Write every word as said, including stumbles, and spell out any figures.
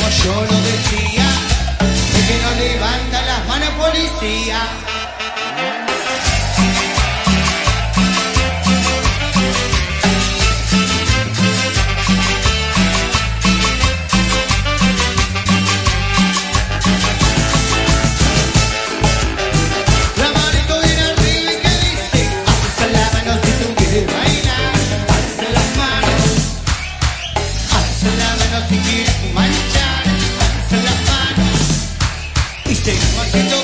como yo lo decía, el que no levanta las manos policía. Si quieres manchar, alza las manos y seguimos haciendo